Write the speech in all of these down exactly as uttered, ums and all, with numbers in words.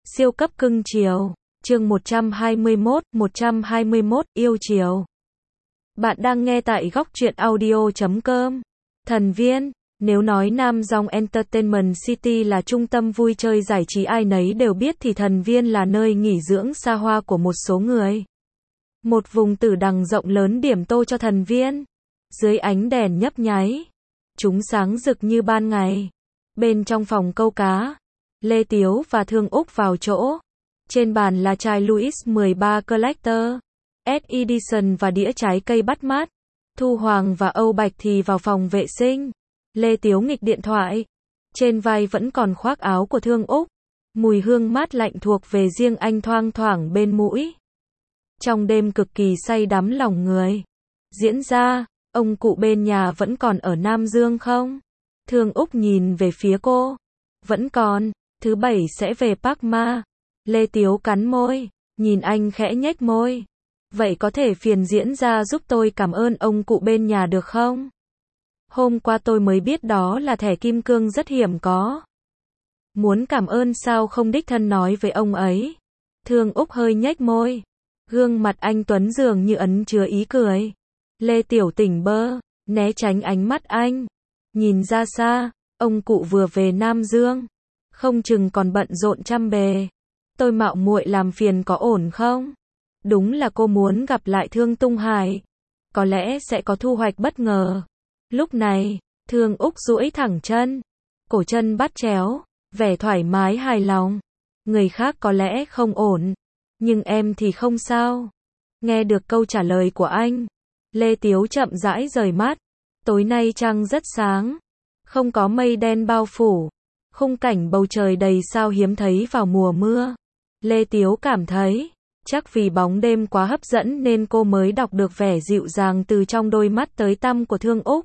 Siêu cấp cưng chiều. Chương một trăm hai mươi mốt, một trăm hai mươi mốt, yêu chiều. Bạn đang nghe tại góc truyện audio chấm com. Thần Viên. Nếu nói Nam Dong Entertainment City là trung tâm vui chơi giải trí ai nấy đều biết thì Thần Viên là nơi nghỉ dưỡng xa hoa của một số người. Một vùng tử đằng rộng lớn điểm tô cho Thần Viên. Dưới ánh đèn nhấp nháy, chúng sáng rực như ban ngày. Bên trong phòng câu cá, Lê Tiếu và Thương Úc vào chỗ. Trên bàn là chai Louis mười ba Collector, ét Edition và đĩa trái cây bắt mát. Thu Hoàng và Âu Bạch thì vào phòng vệ sinh. Lê Tiếu nghịch điện thoại. Trên vai vẫn còn khoác áo của Thương Úc. Mùi hương mát lạnh thuộc về riêng anh thoang thoảng bên mũi. Trong đêm cực kỳ say đắm lòng người diễn ra, ông cụ bên nhà vẫn còn ở Nam Dương không? Thương Úc nhìn về phía cô. Vẫn còn, thứ bảy sẽ về Park Ma. Lê Tiếu cắn môi, nhìn anh khẽ nhếch môi. Vậy có thể phiền diễn ra giúp tôi cảm ơn ông cụ bên nhà được không? Hôm qua tôi mới biết đó là thẻ kim cương rất hiếm có. Muốn cảm ơn sao không đích thân nói với ông ấy? Thương Úc hơi nhếch môi. Gương mặt anh Tuấn dường như ẩn chứa ý cười. Lê Tiểu tỉnh bơ, né tránh ánh mắt anh. Nhìn ra xa, ông cụ vừa về Nam Dương. Không chừng còn bận rộn trăm bề. Tôi mạo muội làm phiền có ổn không? Đúng là cô muốn gặp lại Thương Tung Hải. Có lẽ sẽ có thu hoạch bất ngờ. Lúc này, Thương Úc duỗi thẳng chân. Cổ chân bắt chéo, vẻ thoải mái hài lòng. Người khác có lẽ không ổn, nhưng em thì không sao. Nghe được câu trả lời của anh, Lê Tiếu chậm rãi rời mắt. Tối nay trăng rất sáng, không có mây đen bao phủ. Khung cảnh bầu trời đầy sao hiếm thấy vào mùa mưa. Lê Tiếu cảm thấy, chắc vì bóng đêm quá hấp dẫn nên cô mới đọc được vẻ dịu dàng từ trong đôi mắt tới tăm của Thương Úc.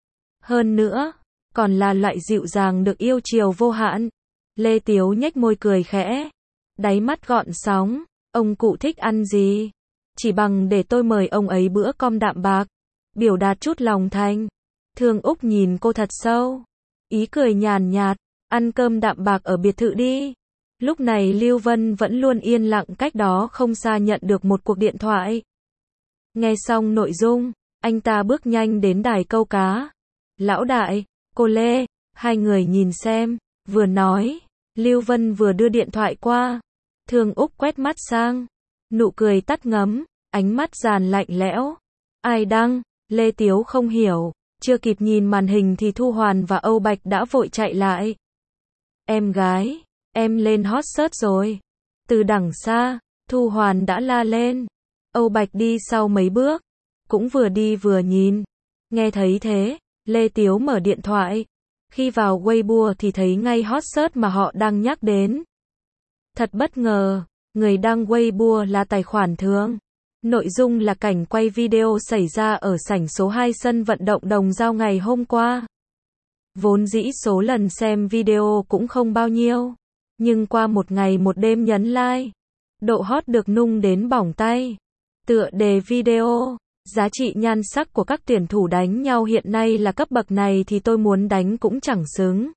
Hơn nữa, còn là loại dịu dàng được yêu chiều vô hạn. Lê Tiếu nhếch môi cười khẽ, đáy mắt gọn sóng. Ông cụ thích ăn gì? Chỉ bằng để tôi mời ông ấy bữa cơm đạm bạc, biểu đạt chút lòng thành. Thương Úc nhìn cô thật sâu, ý cười nhàn nhạt, ăn cơm đạm bạc ở biệt thự đi. Lúc này Lưu Vân vẫn luôn yên lặng cách đó không xa nhận được một cuộc điện thoại. Nghe xong nội dung, anh ta bước nhanh đến đài câu cá. Lão đại, cô Lê, hai người nhìn xem, vừa nói, Lưu Vân vừa đưa điện thoại qua. Thương Úc quét mắt sang, nụ cười tắt ngấm, ánh mắt giàn lạnh lẽo. Ai đăng? Lê Tiếu không hiểu, chưa kịp nhìn màn hình thì Thu Hoàn và Âu Bạch đã vội chạy lại. Em gái, em lên hot search rồi. Từ đằng xa, Thu Hoàn đã la lên. Âu Bạch đi sau mấy bước, cũng vừa đi vừa nhìn. Nghe thấy thế, Lê Tiếu mở điện thoại. Khi vào Weibo thì thấy ngay hot search mà họ đang nhắc đến. Thật bất ngờ, người đăng Weibo là tài khoản Thương. Nội dung là cảnh quay video xảy ra ở sảnh số hai sân vận động Đồng Dao ngày hôm qua. Vốn dĩ số lần xem video cũng không bao nhiêu, nhưng qua một ngày một đêm nhấn like, độ hot được nung đến bỏng tay. Tựa đề video, giá trị nhan sắc của các tuyển thủ đánh nhau hiện nay là cấp bậc này thì tôi muốn đánh cũng chẳng xứng.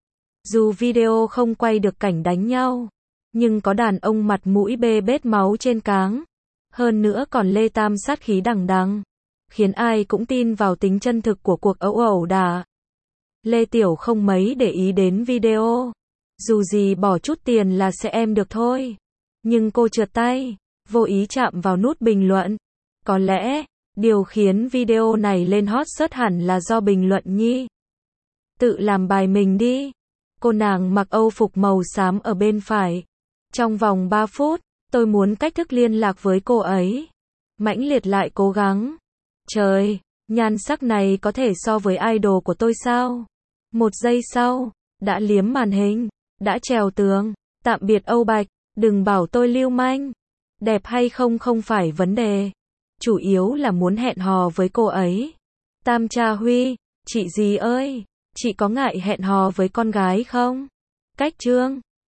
Dù video không quay được cảnh đánh nhau, nhưng có đàn ông mặt mũi bê bết máu trên cáng. Hơn nữa còn lê tam sát khí đằng đằng, khiến ai cũng tin vào tính chân thực của cuộc ẩu ẩu đả. Lê Tiểu không mấy để ý đến video. Dù gì bỏ chút tiền là sẽ em được thôi. Nhưng cô trượt tay, vô ý chạm vào nút bình luận. Có lẽ, điều khiến video này lên hot search hẳn là do bình luận nhi. Tự làm bài mình đi. Cô nàng mặc âu phục màu xám ở bên phải. Trong vòng ba phút, tôi muốn cách thức liên lạc với cô ấy. Mãnh liệt lại cố gắng. Trời, nhan sắc này có thể so với idol của tôi sao? Một giây sau, đã liếm màn hình, đã trèo tường. Tạm biệt Âu Bạch, đừng bảo tôi lưu manh. Đẹp hay không không phải vấn đề. Chủ yếu là muốn hẹn hò với cô ấy. Tam Cha Huy, chị gì ơi, chị có ngại hẹn hò với con gái không? Cách chương